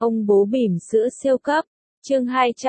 Ông bố bỉm sữa siêu cấp. Chương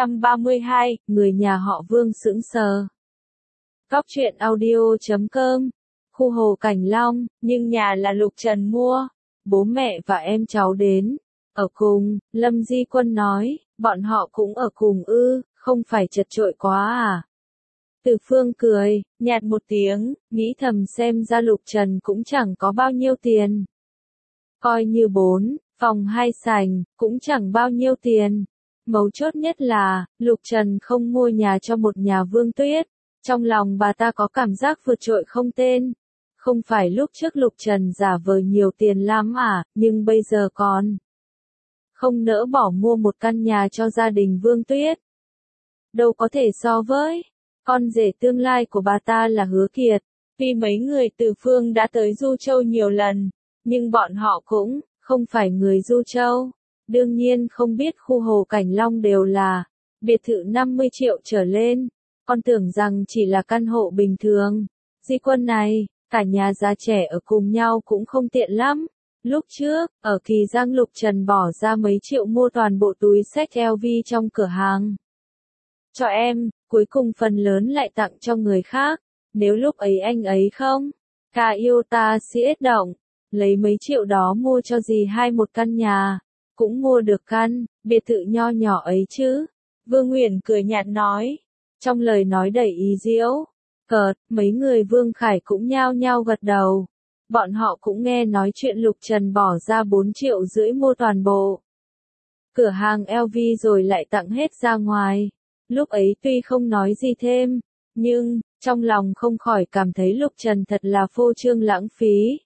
232, người nhà họ Vương sững sờ. Cóc truyện audio.com. Khu Hồ Cảnh Long, nhưng nhà là Lục Trần mua. Bố mẹ và em cháu đến. Ở cùng, Lâm Di Quân nói, bọn họ cũng ở cùng ư, không phải chật chội quá à? Từ Phương cười, nhạt một tiếng, nghĩ thầm xem ra Lục Trần cũng chẳng có bao nhiêu tiền. Coi như 4 phòng 2 sảnh, cũng chẳng bao nhiêu tiền. Mấu chốt nhất là, Lục Trần không mua nhà cho một nhà Vương Tuyết. Trong lòng bà ta có cảm giác vượt trội không tên. Không phải lúc trước Lục Trần giả vờ nhiều tiền lắm à, nhưng bây giờ còn không nỡ bỏ mua một căn nhà cho gia đình Vương Tuyết. Đâu có thể so với con rể tương lai của bà ta là Hứa Kiệt. Vì mấy người từ Phương đã tới Du Châu nhiều lần, nhưng bọn họ cũng không phải người Du Châu. Đương nhiên không biết khu Hồ Cảnh Long đều là biệt thự 50 triệu trở lên. Con tưởng rằng chỉ là căn hộ bình thường. Di Quân này, cả nhà già trẻ ở cùng nhau cũng không tiện lắm. Lúc trước, ở Kỳ Giang Lục Trần bỏ ra mấy triệu mua toàn bộ túi xách LV trong cửa hàng. Cho em, cuối cùng phần lớn lại tặng cho người khác. Nếu lúc ấy anh ấy không, cả yêu ta siết động, lấy mấy triệu đó mua cho dì hai một căn nhà, cũng mua được căn biệt thự nho nhỏ ấy chứ. Vương Nguyễn cười nhạt nói, trong lời nói đầy ý giễu cợt. Mấy người Vương Khải cũng nhao nhao gật đầu. Bọn họ cũng nghe nói chuyện Lục Trần bỏ ra 4,5 triệu mua toàn bộ cửa hàng LV rồi lại tặng hết ra ngoài. Lúc ấy tuy không nói gì thêm, nhưng trong lòng không khỏi cảm thấy Lục Trần thật là phô trương lãng phí.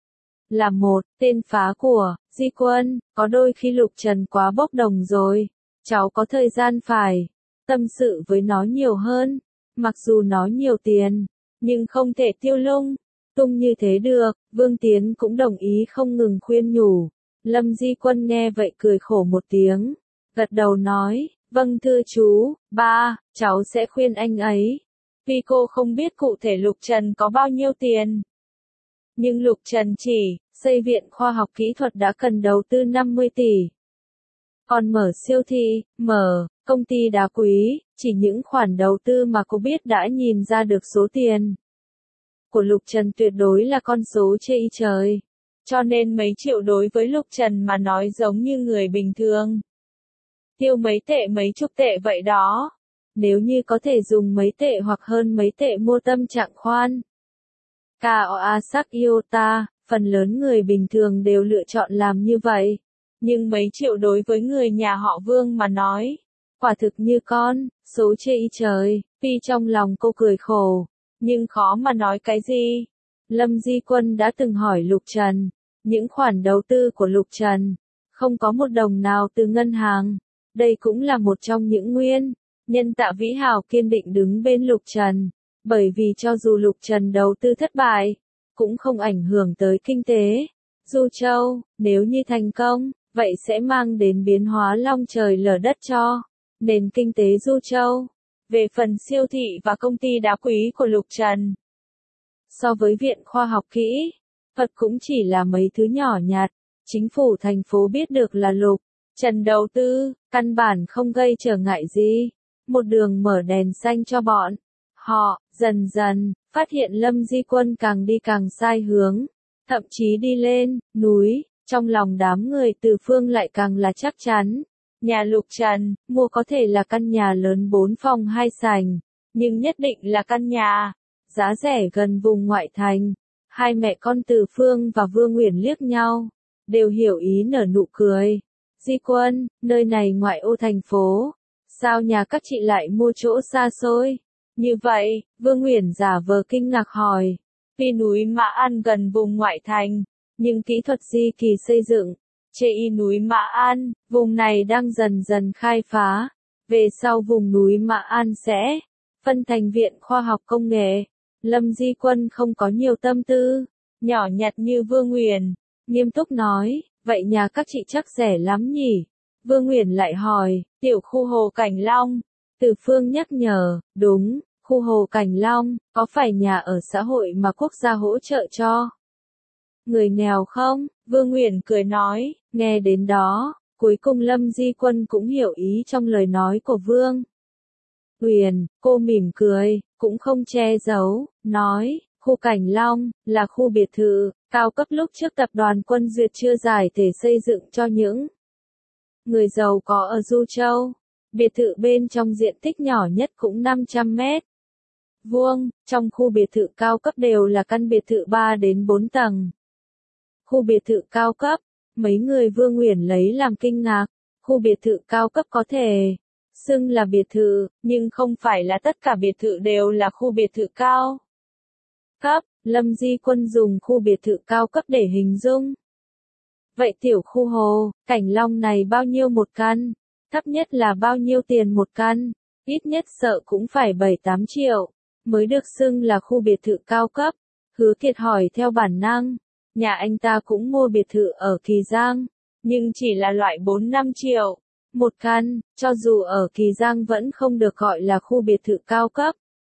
Là một tên phá của Di Quân, có đôi khi Lục Trần quá bốc đồng rồi. Cháu có thời gian phải tâm sự với nó nhiều hơn. Mặc dù nó nhiều tiền, nhưng không thể tiêu lung tung như thế được. Vương Tiến cũng đồng ý không ngừng khuyên nhủ. Lâm Di Quân nghe vậy cười khổ một tiếng, gật đầu nói, vâng thưa chú, ba, cháu sẽ khuyên anh ấy. Vì cô không biết cụ thể Lục Trần có bao nhiêu tiền. Nhưng Lục Trần chỉ xây viện khoa học kỹ thuật đã cần đầu tư 50 tỷ. Còn mở siêu thị, mở công ty đá quý, chỉ những khoản đầu tư mà cô biết đã nhìn ra được số tiền của Lục Trần tuyệt đối là con số chê y trời. Cho nên mấy triệu đối với Lục Trần mà nói giống như người bình thường. Tiêu mấy tệ mấy chục tệ vậy đó. Nếu như có thể dùng mấy tệ hoặc hơn mấy tệ mua tâm trạng khoan. Koa sắc yêu ta, phần lớn người bình thường đều lựa chọn làm như vậy. Nhưng mấy triệu đối với người nhà họ Vương mà nói, quả thực như con số chê y trời. Tuy trong lòng cô cười khổ, nhưng khó mà nói cái gì. Lâm Di Quân đã từng hỏi Lục Trần, những khoản đầu tư của Lục Trần, không có một đồng nào từ ngân hàng. Đây cũng là một trong những nguyên nhân Tạ Vĩ Hào kiên định đứng bên Lục Trần. Bởi vì cho dù Lục Trần đầu tư thất bại, cũng không ảnh hưởng tới kinh tế Du Châu. Nếu như thành công, vậy sẽ mang đến biến hóa long trời lở đất cho nền kinh tế Du Châu. Về phần siêu thị và công ty đá quý của Lục Trần, so với viện khoa học kỹ thuật cũng chỉ là mấy thứ nhỏ nhặt. Chính phủ thành phố biết được là Lục Trần đầu tư, căn bản không gây trở ngại gì. Một đường mở đèn xanh cho bọn họ. Dần dần, phát hiện Lâm Di Quân càng đi càng sai hướng. Thậm chí đi lên núi, trong lòng đám người từ Phương lại càng là chắc chắn. Nhà Lục Trần, mua có thể là căn nhà lớn 4 phòng 2 sảnh, nhưng nhất định là căn nhà giá rẻ gần vùng ngoại thành. Hai mẹ con Từ Phương và Vương Nguyễn liếc nhau, đều hiểu ý nở nụ cười. Di Quân, nơi này ngoại ô thành phố, sao nhà các chị lại mua chỗ xa xôi như vậy? Vương Nguyễn giả vờ kinh ngạc hỏi. Vì núi Mã An gần vùng ngoại thành, nhưng kỹ thuật di kỳ xây dựng chê y núi Mã An, vùng này đang dần dần khai phá. Về sau vùng núi Mã An sẽ phân thành viện khoa học công nghệ. Lâm Di Quân không có nhiều tâm tư nhỏ nhặt như Vương Nguyễn, nghiêm túc nói, vậy nhà các chị chắc rẻ lắm nhỉ? Vương Nguyễn lại hỏi, tiểu khu Hồ Cảnh Long. Từ Phương nhắc nhở, đúng, khu Hồ Cảnh Long, có phải nhà ở xã hội mà quốc gia hỗ trợ cho người nghèo không? Vương Nguyễn cười nói, nghe đến đó, Cuối cùng Lâm Di Quân cũng hiểu ý trong lời nói của Vương Huyền, cô mỉm cười, cũng không che giấu, nói, khu Cảnh Long, là khu biệt thự, cao cấp lúc trước tập đoàn Quân Duyệt chưa giải thể xây dựng cho những người giàu có ở Du Châu. Biệt thự bên trong diện tích nhỏ nhất cũng 500 mét vuông, trong khu biệt thự cao cấp đều là căn biệt thự 3 đến 4 tầng. Khu biệt thự cao cấp, mấy người Vương Huyền lấy làm kinh ngạc, khu biệt thự cao cấp có thể xưng là biệt thự, nhưng không phải là tất cả biệt thự đều là khu biệt thự cao cấp. Lâm Di Quân dùng khu biệt thự cao cấp để hình dung. Vậy tiểu khu Hồ Cảnh Long này bao nhiêu một căn? Thấp nhất là bao nhiêu tiền một căn? Ít nhất sợ cũng phải 7-8 triệu, mới được xưng là khu biệt thự cao cấp. Hứa Kiệt hỏi theo bản năng, nhà anh ta cũng mua biệt thự ở Kỳ Giang, nhưng chỉ là loại 4-5 triệu một căn, cho dù ở Kỳ Giang vẫn không được gọi là khu biệt thự cao cấp.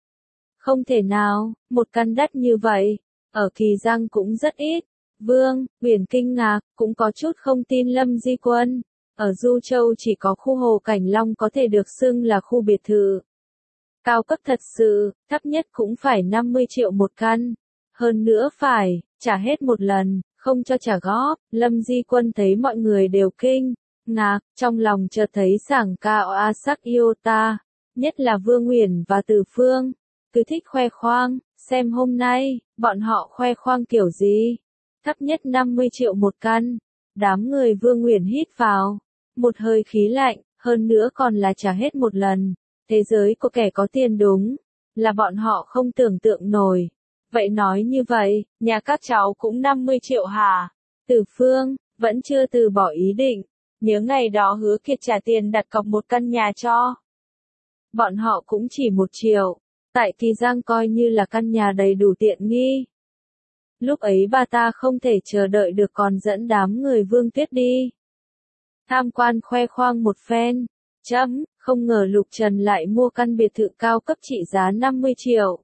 Không thể nào, một căn đắt như vậy, ở Kỳ Giang cũng rất ít. Vương Huyền kinh ngạc, cũng có chút không tin Lâm Di Quân. Ở Du Châu chỉ có khu Hồ Cảnh Long có thể được xưng là khu biệt thự cao cấp thật sự, thấp nhất cũng phải 50 triệu một căn. Hơn nữa phải trả hết một lần, không cho trả góp. Lâm Di Quân thấy mọi người đều kinh ngạc, trong lòng chợt thấy sảng cao a sắc yêu ta, nhất là Vương Huyền và Từ Phương, cứ thích khoe khoang, xem hôm nay, bọn họ khoe khoang kiểu gì. Thấp nhất 50 triệu một căn. Đám người Vương Huyền hít vào một hơi khí lạnh, hơn nữa còn là trả hết một lần. Thế giới có kẻ có tiền đúng là bọn họ không tưởng tượng nổi. Vậy nói như vậy, nhà các cháu cũng 50 triệu hả? Từ Phương vẫn chưa từ bỏ ý định. Nhớ ngày đó Hứa Kiệt trả tiền đặt cọc một căn nhà cho bọn họ cũng chỉ 1 triệu. Tại Kỳ Giang coi như là căn nhà đầy đủ tiện nghi. Lúc ấy bà ta không thể chờ đợi được còn dẫn đám người Vương Tuyết đi tham quan khoe khoang một phen. Không ngờ Lục Trần lại mua căn biệt thự cao cấp trị giá 50 triệu.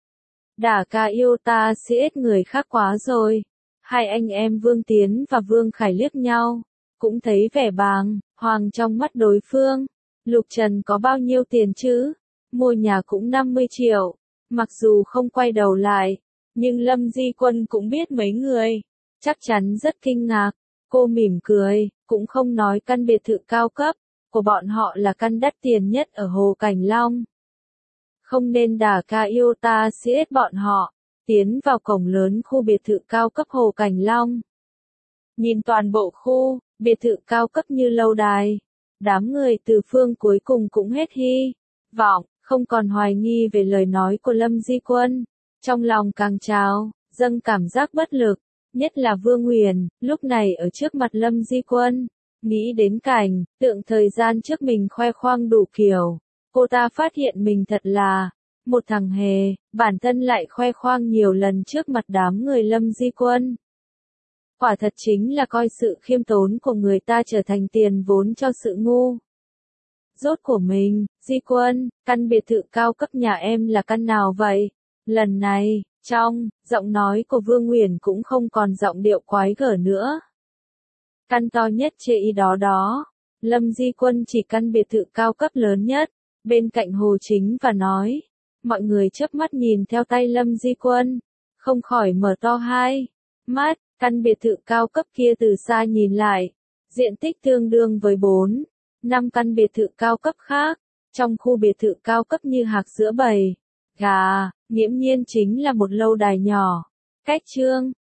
Đả ca yêu ta CS người khác quá rồi. Hai anh em Vương Tiến và Vương Khải liếc nhau, cũng thấy vẻ bàng hoàng trong mắt đối phương. Lục Trần có bao nhiêu tiền chứ? Mua nhà cũng 50 triệu. Mặc dù không quay đầu lại, nhưng Lâm Di Quân cũng biết mấy người chắc chắn rất kinh ngạc. Cô mỉm cười, cũng không nói căn biệt thự cao cấp của bọn họ là căn đắt tiền nhất ở Hồ Cảnh Long. Không nên đả ca yêu ta CS bọn họ. Tiến vào cổng lớn khu biệt thự cao cấp Hồ Cảnh Long. Nhìn toàn bộ khu biệt thự cao cấp như lâu đài. Đám người Từ Phương cuối cùng cũng hết hy vọng, không còn hoài nghi về lời nói của Lâm Di Quân. Trong lòng càng trào dâng cảm giác bất lực, nhất là Vương Huyền, lúc này ở trước mặt Lâm Di Quân, nghĩ đến cảnh tượng thời gian trước mình khoe khoang đủ kiểu, cô ta phát hiện mình thật là một thằng hề, bản thân lại khoe khoang nhiều lần trước mặt đám người Lâm Di Quân. Quả thật chính là coi sự khiêm tốn của người ta trở thành tiền vốn cho sự ngu dốt của mình. Di Quân, căn biệt thự cao cấp nhà em là căn nào vậy? Lần này, trong giọng nói của Vương Huyền cũng không còn giọng điệu quái gở nữa. Căn to nhất chê ý đó đó. Lâm Di Quân chỉ căn biệt thự cao cấp lớn nhất, bên cạnh Hồ Chính và nói. Mọi người chớp mắt nhìn theo tay Lâm Di Quân, không khỏi mở to hai mắt. Căn biệt thự cao cấp kia từ xa nhìn lại, diện tích tương đương với 4-5 căn biệt thự cao cấp khác, trong khu biệt thự cao cấp như hạc giữa bầy gà, nghiễm nhiên chính là một lâu đài nhỏ. Cách